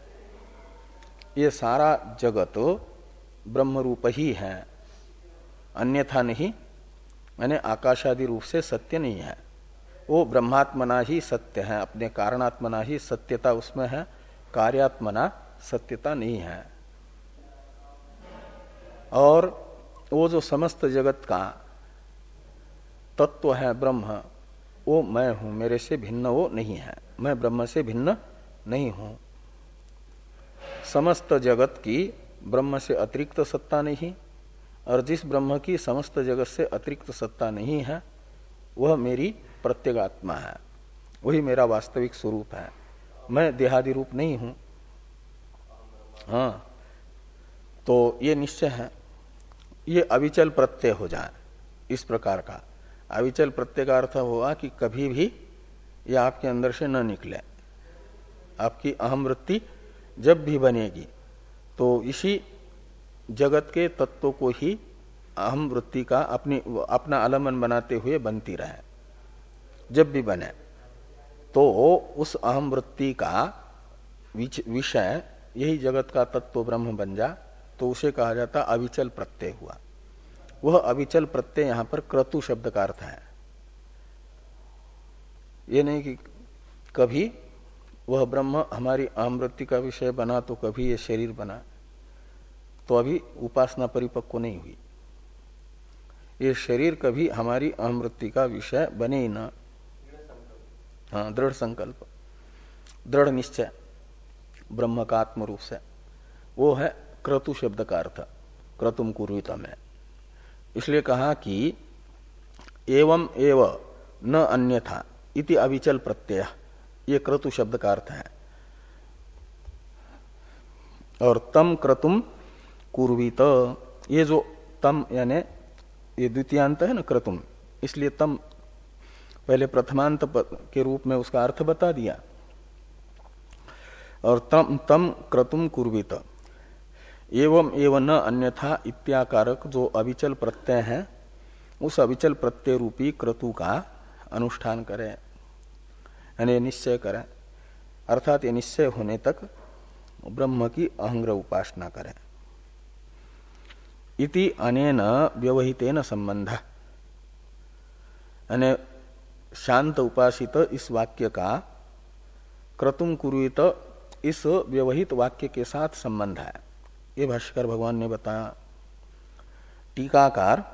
ये सारा जगत ब्रह्म रूप ही है, अन्यथा नहीं, यानी आकाशादि रूप से सत्य नहीं है। वो ब्रह्मात्मना ही सत्य है, अपने कारणात्मना ही सत्यता उसमें है, कार्यात्मना सत्यता नहीं है। और वो जो समस्त जगत का तत्व है ब्रह्म, वो मैं हूं, मेरे से भिन्न वो नहीं है, मैं ब्रह्म से भिन्न नहीं हूं। समस्त जगत की ब्रह्म से अतिरिक्त सत्ता नहीं, और जिस ब्रह्म की समस्त जगत से अतिरिक्त सत्ता नहीं है वह मेरी प्रत्यगात्मा है, वही मेरा वास्तविक स्वरूप है, मैं देहादि रूप नहीं हूं। हाँ, तो ये निश्चय है, ये अविचल प्रत्यय हो जाए इस प्रकार का। अविचल प्रत्यय का अर्थ हुआ कि कभी भी ये आपके अंदर से न निकले। आपकी अहम वृत्ति जब भी बनेगी तो इसी जगत के तत्व को ही अहम वृत्ति का अपनी अपना आलम्बन बनाते हुए बनती रहे। जब भी बने तो उस अहम वृत्ति का विषय यही जगत का तत्व ब्रह्म बन जा, तो उसे कहा जाता अविचल प्रत्यय हुआ। वह अविचल प्रत्यय यहां पर क्रतु शब्द का अर्थ है। ये नहीं कि कभी वह ब्रह्म हमारी अहम वृत्ति का विषय बना तो कभी ये शरीर बना, तो अभी उपासना परिपक्व नहीं हुई। ये शरीर कभी हमारी अहम वृत्ति का विषय बने ही ना। हाँ, दृढ़ संकल्प, दृढ़ निश्चय ब्रह्म का आत्म रूप से, वो है क्रतु शब्द का अर्थ, क्रतुम कुर्वीत में। इसलिए कहा कि एवं एव न अन्यथा इति अविचल प्रत्यय, ये क्रतु शब्द का अर्थ है। और तम क्रतुम कुर्वीत, ये जो तम यानी ये द्वितीयांत है ना क्रतुम, इसलिए तम पहले प्रथमांत के रूप में उसका अर्थ बता दिया। और तम तम क्रतुम कुर्वीत एवं एवं न अन्यथा इत्याकारक जो अविचल प्रत्यय है, उस अविचल प्रत्यय रूपी क्रतु का अनुष्ठान करें, यानी निश्चय करें। अर्थात ये निश्चय होने तक ब्रह्म की अहंग्र उपासना करें। इति अनेन व्यवहितेन संबंध, यानी शांत उपासित इस वाक्य का क्रतुम कुर्वीत इस व्यवहित वाक्य के साथ संबंध है। ये भाष्यकर भगवान ने बताया। टीकाकार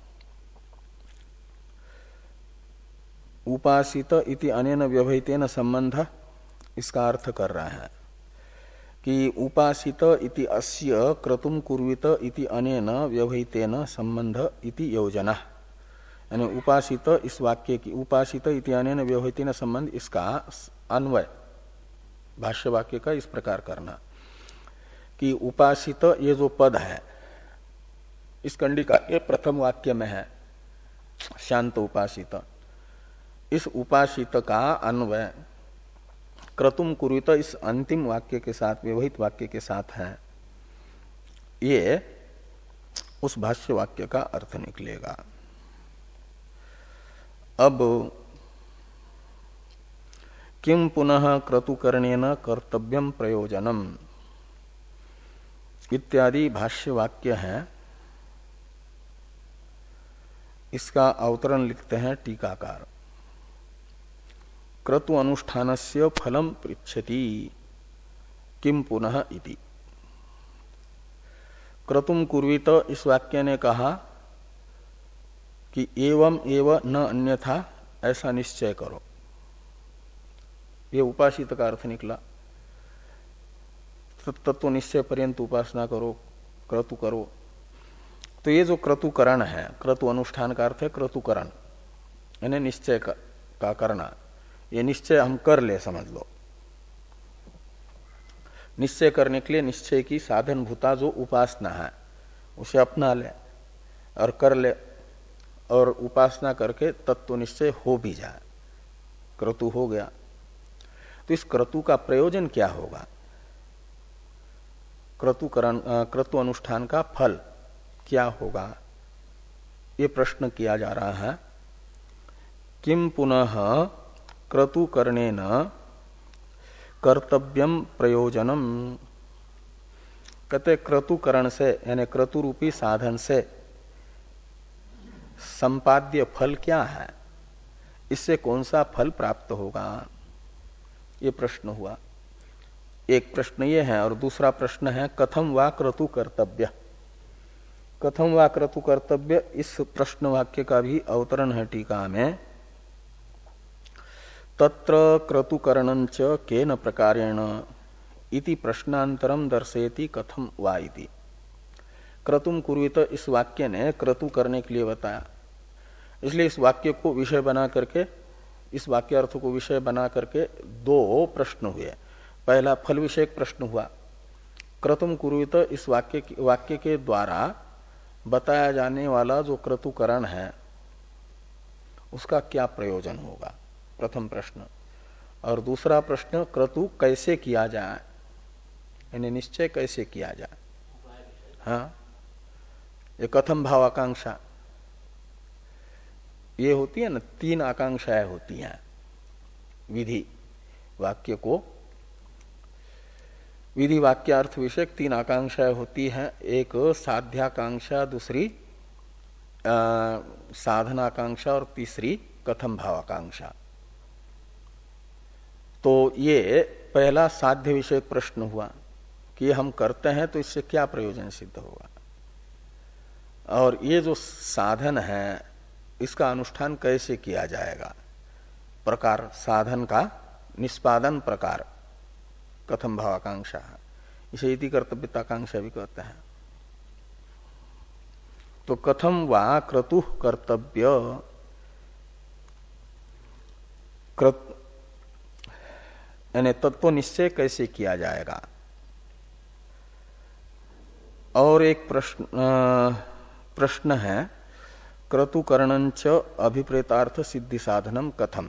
उपासित इति अनेन व्यवहितेन संबंध, इसका अर्थ कर रहा है कि उपासित इति अस्य क्रतुम कुर्वीत इति अनेन व्यवहितेन संबंध इति योजना, यानी उपासित इस वाक्य की उपासित इति अनेन व्यवहितेन संबंध, इसका अन्वय भाष्य वाक्य का इस प्रकार करना कि उपासित ये जो पद है इस कंडिका के प्रथम वाक्य में है, शांत उपासित, इस उपासित का अन्वय क्रतुम कुर्वीत इस अंतिम वाक्य के साथ, व्यवहित वाक्य के साथ है। ये उस भाष्य वाक्य का अर्थ निकलेगा। अब किम पुनः क्रतुकरणेन कर्तव्यम प्रयोजनम इत्यादि भाष्य वाक्य है, इसका अवतरण लिखते हैं टीकाकार। क्रतु अनुष्ठानस्य फलम पृच्छति किम पुनः इति। क्रतुम कुर्वीत इस वाक्य ने कहा कि एवं एव न अन्यथा, ऐसा निश्चय करो। ये उपासित का अर्थ निकला। तत्व निश्चय पर्यंत उपासना करो, क्रतु करो। तो ये जो क्रतुकरण है, क्रतु अनुष्ठान का अर्थ है क्रतुकरण, यानी निश्चय का, का करना। ये निश्चय हम कर ले, समझ लो। निश्चय करने के लिए निश्चय की साधन भूता जो उपासना है उसे अपना ले और कर ले, और उपासना करके तत्व निश्चय हो भी जाए, क्रतु हो गया। तो इस क्रतु का प्रयोजन क्या होगा? क्रतुकरण क्रतु अनुष्ठान का फल क्या होगा? ये प्रश्न किया जा रहा है। किम पुनः क्रतुकर्णेन कर्तव्यम प्रयोजनम, कहते क्रतुकरण से यानी क्रतु रूपी साधन से संपाद्य फल क्या है, इससे कौन सा फल प्राप्त होगा, ये प्रश्न हुआ। एक प्रश्न ये है और दूसरा प्रश्न है कथम वा क्रतु कर्तव्य। कथम वा क्रतु कर्तव्य, इस प्रश्न वाक्य का भी अवतरण है टीका में। तत्र क्रतुकरणंच केन प्रकारेण इति प्रश्नांतरम दर्शयति कथम वा इति। क्रतुम कुर्वीत इस वाक्य ने क्रतु करने के लिए बताया, इसलिए इस वाक्य को विषय बना करके, इस वाक्य अर्थ को विषय बना करके दो प्रश्न हुए। पहला फल विषयक प्रश्न हुआ, क्रतुम कुर्वीत इस वाक्य वाक्य के द्वारा बताया जाने वाला जो क्रतुकरण है उसका क्या प्रयोजन होगा, प्रथम प्रश्न। और दूसरा प्रश्न क्रतु कैसे किया जाए, यानी निश्चय कैसे किया जाए। हाँ, ये कथम भाव आकांक्षा ये होती है ना, तीन आकांक्षाएं होती हैं विधि वाक्य को, विधि वाक्यार्थ विषयक तीन आकांक्षाएं होती हैं। एक साध्याकांक्षा, दूसरी साधनाकांक्षा और तीसरी कथम भावाकांक्षा। तो ये पहला साध्य विषयक प्रश्न हुआ कि हम करते हैं तो इससे क्या प्रयोजन सिद्ध होगा, और ये जो साधन है इसका अनुष्ठान कैसे किया जाएगा, प्रकार साधन का निष्पादन प्रकार कथम भावाकांक्षा है। इसे इति कर्तव्यताकांक्षा भी कहते हैं। तो कथम वा क्रतु कर्तव्य, कृत यानी तत्व निश्चय कैसे किया जाएगा। और एक प्रश्न प्रश्न है क्रतुकरणंच अभिप्रेतार्थ सिद्धि साधनम कथम।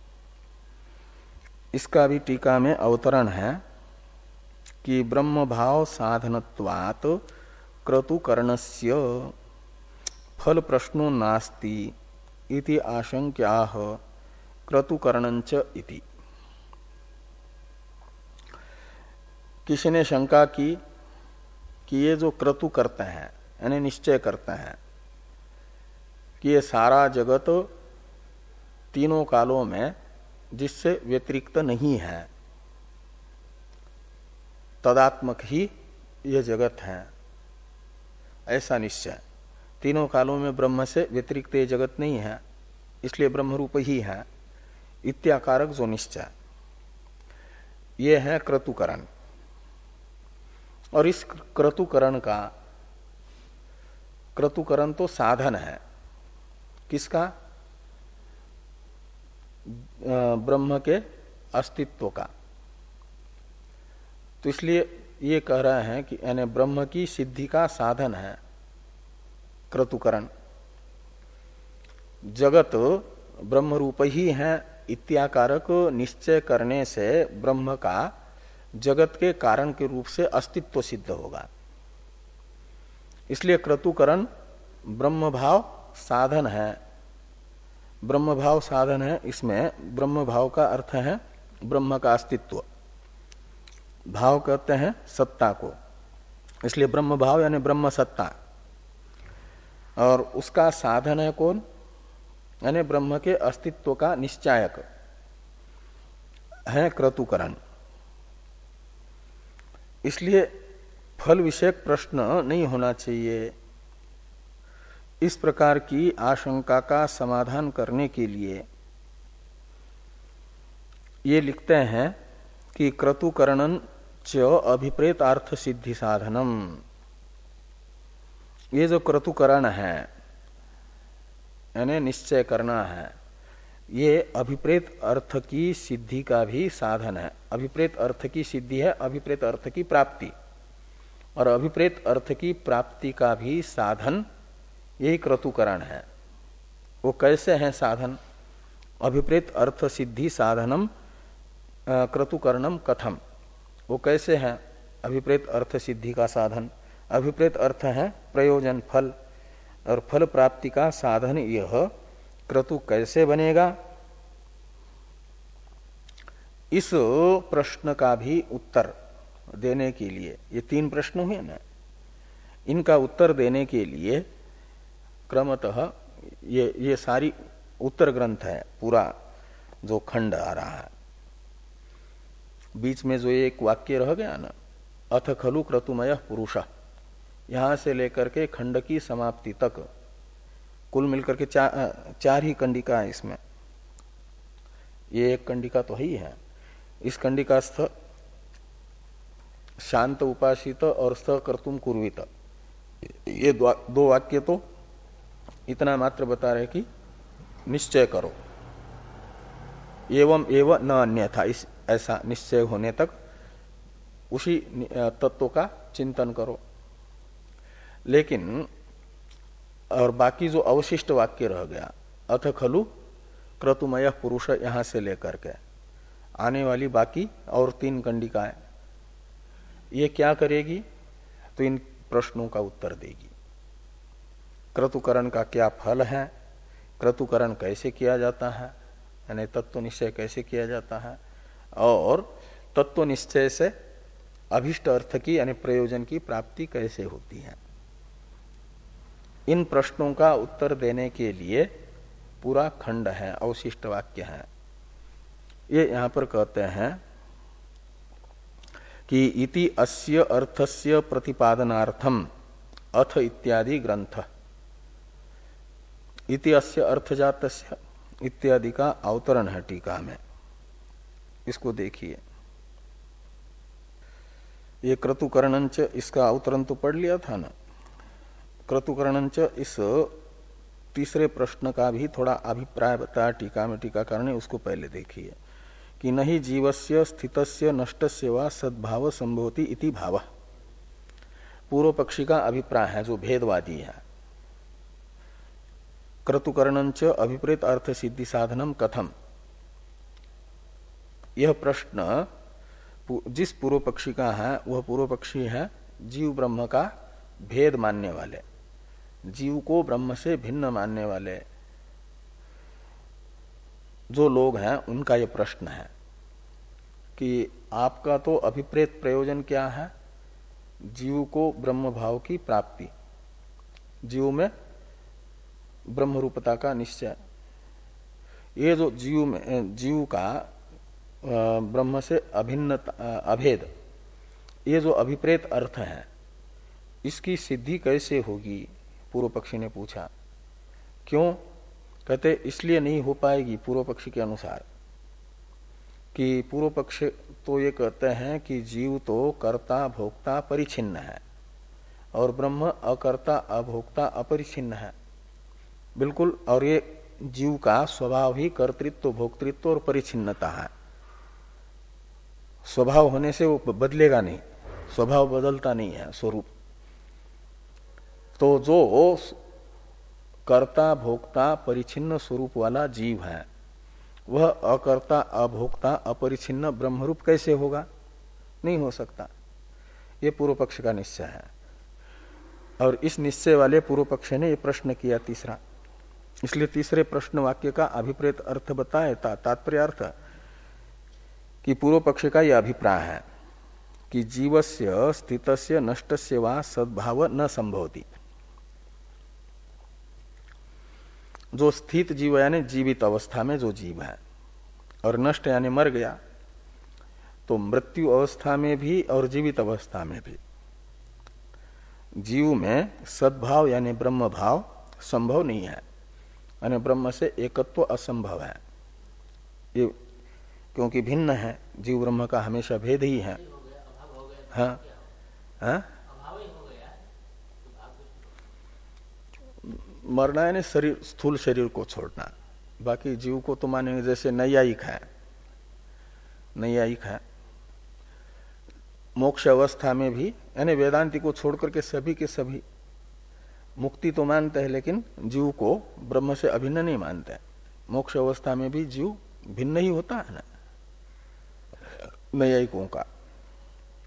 इसका भी टीका में अवतरण है कि ब्रह्म भाव साधनत्वात् क्रतुकरणस्य फल प्रश्नो नास्ति इति आशंक्याह क्रतुकरणंच इति। किसी ने शंका की कि ये जो क्रतु करते हैं यानी निश्चय करते हैं कि ये सारा जगत तीनों कालों में जिससे व्यतिरिक्त नहीं है, तदात्मक ही ये जगत है, ऐसा निश्चय। तीनों कालों में ब्रह्म से व्यतिरिक्त ये जगत नहीं है, इसलिए ब्रह्म रूप ही है, इत्याकारक जो निश्चय, ये है क्रतुकरण। और इस क्रतुकरण का, क्रतुकरण तो साधन है किसका, ब्रह्म के अस्तित्व का। तो इसलिए ये कह रहे हैं कि यानी ब्रह्म की सिद्धि का साधन है क्रतुकरण। जगत ब्रह्म रूप ही है इत्याकारक निश्चय करने से ब्रह्म का जगत के कारण के रूप से अस्तित्व सिद्ध होगा। इसलिए क्रतुकरण ब्रह्म भाव साधन है, ब्रह्म भाव साधन है। इसमें ब्रह्म भाव का अर्थ है ब्रह्म का अस्तित्व, भाव कहते हैं सत्ता को, इसलिए ब्रह्म भाव यानी ब्रह्म सत्ता। और उसका साधन है कौन, यानी ब्रह्म के अस्तित्व का निश्चायक है क्रतुकरण। इसलिए फल विषयक प्रश्न नहीं होना चाहिए। इस प्रकार की आशंका का समाधान करने के लिए ये लिखते हैं कि क्रतुकरणं च अभिप्रेत अर्थ सिद्धि साधनम। ये जो क्रतुकरण है यानी निश्चय करना है, ये अभिप्रेत अर्थ की सिद्धि का भी साधन है। अभिप्रेत अर्थ की सिद्धि है अभिप्रेत अर्थ की प्राप्ति, और अभिप्रेत अर्थ की प्राप्ति का भी साधन यही क्रतुकरण है। वो कैसे है साधन, अभिप्रेत अर्थ सिद्धि साधनम क्रतुकरणम कथम, वो कैसे है अभिप्रेत अर्थ सिद्धि का साधन। अभिप्रेत अर्थ है प्रयोजन फल, और फल प्राप्ति का साधन यह क्रतु कैसे बनेगा, इस प्रश्न का भी उत्तर देने के लिए, ये तीन प्रश्न हुए ना, इनका उत्तर देने के लिए क्रमतः ये ये सारी उत्तर ग्रंथ है, पूरा जो खंड आ रहा है। बीच में जो एक वाक्य रह गया ना, अथ खलु क्रतुमय पुरुष, यहां से लेकर के खंड की समाप्ति तक कुल मिलकर के चार चार ही कंडिका है इसमें। ये एक कंडिका तो ही है। इस कंडिकास्थ शांत उपासित और स कर्तुम कुर्वित, ये दो वाक्य तो इतना मात्र बता रहे कि निश्चय करो, एवं एवं न अन्यथा, इस ऐसा निश्चय होने तक उसी तत्व का चिंतन करो। लेकिन और बाकी जो अवशिष्ट वाक्य रह गया, अथ खलु क्रतुमय पुरुष, यहां से लेकर के आने वाली बाकी और तीन कंडिकाएं, ये क्या करेगी, तो इन प्रश्नों का उत्तर देगी। क्रतुकरण का क्या फल है, क्रतुकरण कैसे किया जाता है, यानी तत्व निश्चय कैसे किया जाता है, और तत्व निश्चय से अभिष्ट अर्थ की यानी प्रयोजन की प्राप्ति कैसे होती है। इन प्रश्नों का उत्तर देने के लिए पूरा खंड है, अवशिष्ट वाक्य है। ये यहां पर कहते हैं कि इति अस्य अर्थस्य प्रतिपादनार्थम अथ इत्यादि ग्रंथ, इति अस्य अर्थजातस्य इत्यादि का अवतरण है टीका में। इसको देखिए, ये क्रतुकरणंच, इसका अवतरण तो पढ़ लिया था ना। क्रतुकरणंच इस तीसरे प्रश्न का भी थोड़ा अभिप्राय बताया टीका में, टीकाकार ने, उसको पहले देखिए कि नहीं जीवस्य स्थितस्य नष्टस्य वा सद्भाव संभवति इति भाव। पूर्व पक्षी का अभिप्राय है जो भेदवादी है। क्रतुकरणंच अभिप्रेत अर्थ सिद्धि साधनम कथम, यह प्रश्न जिस पूर्व पक्षी का है वह पूर्व पक्षी है जीव ब्रह्म का भेद मानने वाले, जीव को ब्रह्म से भिन्न मानने वाले जो लोग हैं, उनका यह प्रश्न है कि आपका तो अभिप्रेत प्रयोजन क्या है, जीव को ब्रह्म भाव की प्राप्ति, जीव में ब्रह्म रूपता का निश्चय। ये जो जीव में जीव का ब्रह्म से अभिन्न अभेद, ये जो अभिप्रेत अर्थ है, इसकी सिद्धि कैसे होगी, पूर्व पक्षी ने पूछा। क्यों? कहते इसलिए नहीं हो पाएगी पूर्व पक्षी के अनुसार कि पूर्व पक्ष तो ये कहते हैं कि जीव तो कर्ता भोक्ता परिच्छिन्न है और ब्रह्म अकर्ता अभोक्ता अपरिच्छिन्न है, बिल्कुल। और ये जीव का स्वभाव ही कर्तृत्व भोक्तृत्व और परिच्छिन्नता है। स्वभाव होने से वो बदलेगा नहीं, स्वभाव बदलता नहीं है, स्वरूप। तो जो कर्ता भोक्ता परिच्छिन्न स्वरूप वाला जीव है, वह अकर्ता अभोक्ता अपरिच्छिन्न ब्रह्मरूप कैसे होगा? नहीं हो सकता। ये पूर्व पक्ष का निश्चय है। और इस निश्चय वाले पूर्व पक्ष ने यह प्रश्न किया तीसरा, इसलिए तीसरे प्रश्न वाक्य का अभिप्रेत अर्थ बताया था, तात्पर्य अर्थ कि पूर्व पक्ष का यह अभिप्राय है कि जीवस्य स्थितस्य नष्टस्य वा सद्भाव न संभवति। जो स्थित जीव यानी जीवित अवस्था में जो जीव है, और नष्ट यानी मर गया, तो मृत्यु अवस्था में भी और जीवित अवस्था में भी जीव में सद्भाव यानी ब्रह्म भाव संभव नहीं है, यानी ब्रह्म से एकत्व असंभव है। ये क्योंकि भिन्न है, जीव ब्रह्म का हमेशा भेद ही है। हाँ हाँ, मरना यानी शरीर, स्थूल शरीर को छोड़ना। बाकी जीव को तो मानेंगे जैसे नैयायिक है, नैयायिक है मोक्ष अवस्था में भी, यानी वेदांति को छोड़कर के सभी के सभी मुक्ति तो मानते हैं, लेकिन जीव को ब्रह्म से अभिन्न नहीं मानते। मोक्ष अवस्था में भी जीव भिन्न ही होता है ना, नैयायिकों का,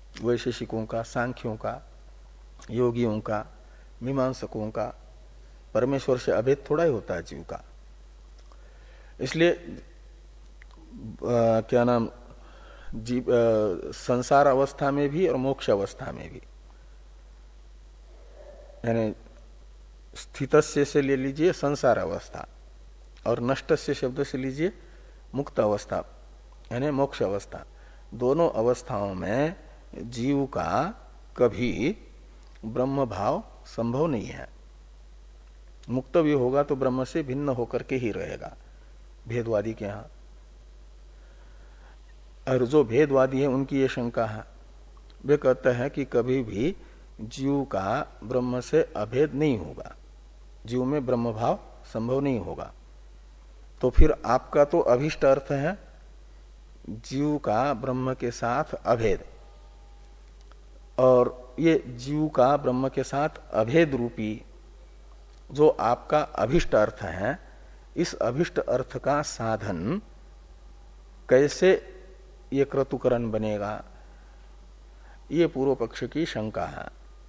वैशेषिकों का, सांख्यों का, योगियों का, मीमांसकों का, परमेश्वर से अभेद थोड़ा ही होता है जीव का। इसलिए आ, क्या नाम जीव आ, संसार अवस्था में भी और मोक्ष अवस्था में भी, यानी स्थितस्य से ले लीजिए संसार अवस्था और नष्टस्य शब्द से लीजिए मुक्त अवस्था यानी मोक्ष अवस्था, दोनों अवस्थाओं में जीव का कभी ब्रह्म भाव संभव नहीं है। मुक्त भी होगा तो ब्रह्म से भिन्न होकर के ही रहेगा भेदवादी के यहां। और जो भेदवादी है उनकी ये शंका है, वे कहते हैं कि कभी भी जीव का ब्रह्म से अभेद नहीं होगा, जीव में ब्रह्म भाव संभव नहीं होगा। तो फिर आपका तो अभिष्ट अर्थ है जीव का ब्रह्म के साथ अभेद, और ये जीव का ब्रह्म के साथ अभेद रूपी जो आपका अभिष्ट अर्थ है, इस अभिष्ट अर्थ का साधन कैसे ये क्रतुकरण बनेगा, ये पूर्व पक्ष की शंका है।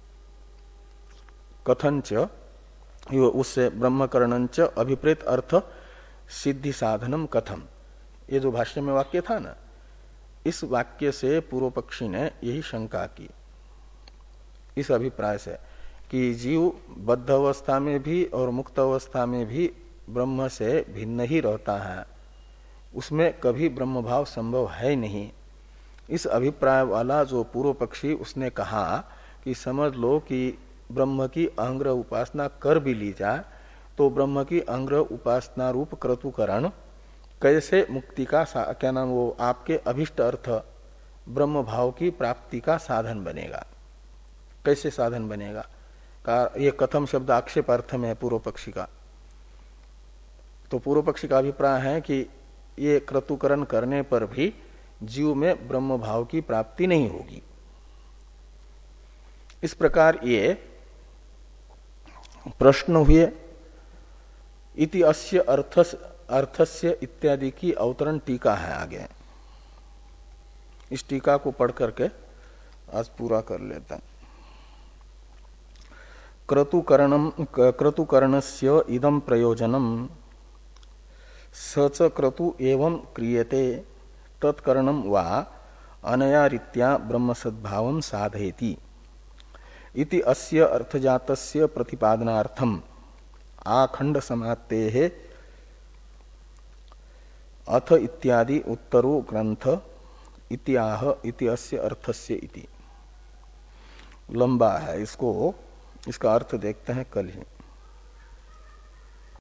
कथंच उससे ब्रह्मकरणंच अभिप्रेत अर्थ सिद्धि साधनम कथम, ये जो भाष्य में वाक्य था ना, इस वाक्य से पूर्व पक्षी ने यही शंका की, इस अभिप्राय से कि जीव बद्ध अवस्था में भी और मुक्त अवस्था में भी ब्रह्म से भिन्न ही रहता है, उसमें कभी ब्रह्म भाव संभव है नहीं। इस अभिप्राय वाला जो पूर्व पक्षी उसने कहा कि समझ लो कि ब्रह्म की अहंग्रह उपासना कर भी ली जाए तो ब्रह्म की अहंग्रह उपासना रूप क्रतुकरण कैसे मुक्ति का क्या नाम वो आपके अभिष्ट अर्थ ब्रह्म भाव की प्राप्ति का साधन बनेगा, कैसे साधन बनेगा का ये कथम शब्द आक्षेप अर्थ में है पूर्व पक्षी का। तो पूर्व पक्षी का अभिप्राय है कि ये क्रतुकरण करने पर भी जीव में ब्रह्म भाव की प्राप्ति नहीं होगी। इस प्रकार ये प्रश्न हुए। इति अस्य अर्थस अर्थस्य इत्यादि की अवतरण टीका है आगे, इस टीका को पढ़ करके आज पूरा कर लेता है। क्रतुकरणम क्रतुकरणस्य इदं प्रयोजनम सच क्रतु एवं क्रियते तत्करणम वा अनया रीत्या ब्रह्मसद्भावं साधयति इति अस्य अर्थजातस्य प्रतिपादनार्थम आखंड समाप्तेः अथ इत्यादि उत्तरो ग्रंथ इत्याह इति अस्य अर्थस्य इति। लंबा है, इसको इसका अर्थ देखते हैं कल ही।